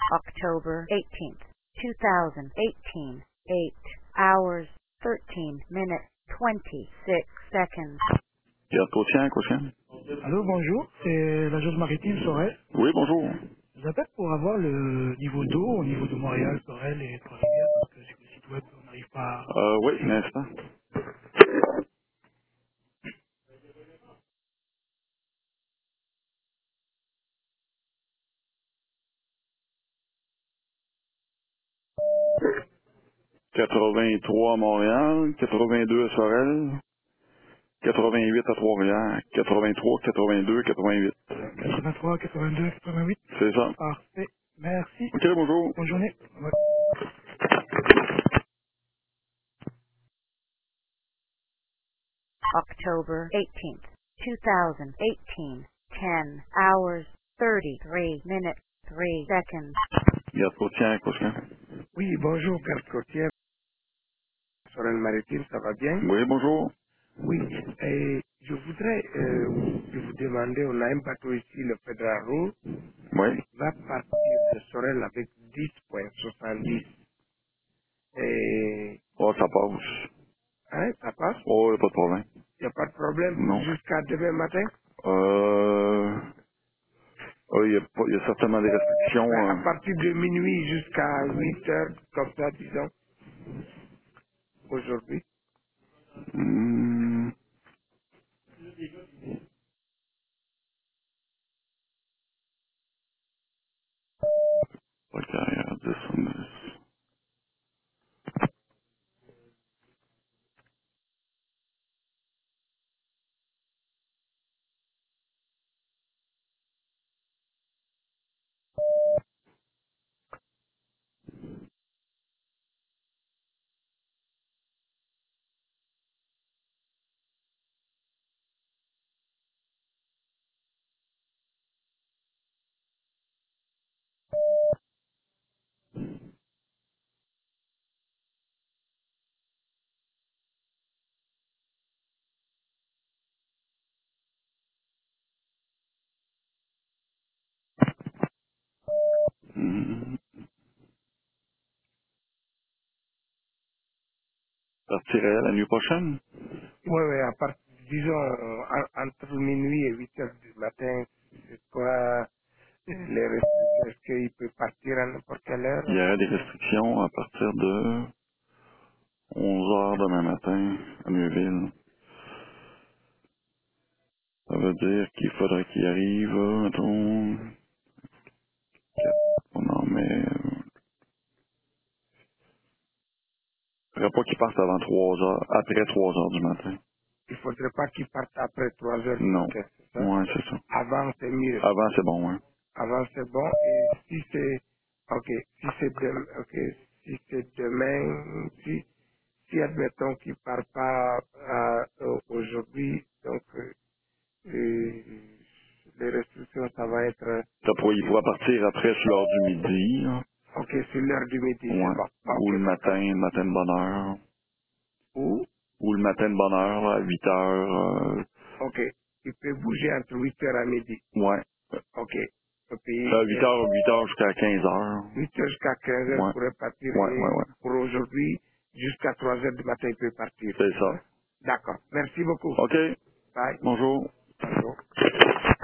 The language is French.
October 18th, 2018, 8 hours, 13 minutes, 26 seconds. Garde côtière, Cochin. Allô, bonjour, c'est l'agence maritime Sorel. Oui, bonjour. Je vous appelle pour avoir le niveau d'eau au niveau de Montréal, Sorel et Trois-Rivières, parce que sur le site web, on n'arrive pas à Oui, un suivre. instant. 83 à Montréal, 82 à Sorel, 88 à Trois-Rivières, 83, 82, 88. 83, 82, 88. C'est ça. Parfait. Merci. OK, bonjour. Bonne journée. Ouais. October 18th, 2018, 10 hours, 33 minutes, 3 seconds. Garde côtière, Cochin. Oui, bonjour, garde côtière, Sorel Maritime, ça va bien? Oui, bonjour. Oui, et je voudrais vous demander, on a un bateau ici, le Federal Route, Oui. va partir de Sorel avec 10,70. Et, Oh, ça passe. hein, ça passe? Oh, pas de problème. Il n'y a pas de problème Non. jusqu'à demain matin? Il y a certainement des restrictions. Ouais, à partir de minuit jusqu'à 8 heures, comme ça, disons, aujourd'hui. Hmm, pas carrière, 10. Hmm. Partirait la nuit prochaine? Oui, oui, à partir, disons, entre minuit et 8 heures du matin, c'est quoi les restrictions? Est-ce qu'il peut partir à n'importe quelle Il y heure? aurait des restrictions à partir de 11 heures demain matin à Neuville. Ça veut dire qu'il faudrait qu'il arrive, mettons, on en met, faudrait pas qu'il parte avant 3 heures, après 3 heures du matin. Il ne faudrait pas qu'il parte après 3 heures du Non. matin, c'est ça? Ouais, c'est ça. Avant, c'est mieux. Avant, c'est bon, ouais. Avant, c'est bon. Et si c'est, ok, si c'est demain, ok, si c'est demain, si admettons qu'il part pas aujourd'hui, donc euh, les restrictions, ça va être, Il pourra partir après sur l'heure du midi, là. ok, c'est l'heure du midi, c'est Ouais. bon. Ou le Ok, d'accord. matin de bonne heure. Ou, Ou le matin de bonne heure, là, à 8 heures. ok, il peut bouger entre 8 heures à midi. Ouais. Ok. Et puis, À 8 heures jusqu'à 15 heures. 8 heures jusqu'à 15 heures Ouais. pourrait partir Ouais, ouais, et ouais. pour aujourd'hui, jusqu'à 3 heures du matin, il peut partir, C'est c'est ça? ça. D'accord. Merci beaucoup. OK. Bye. Bonjour. Bonjour.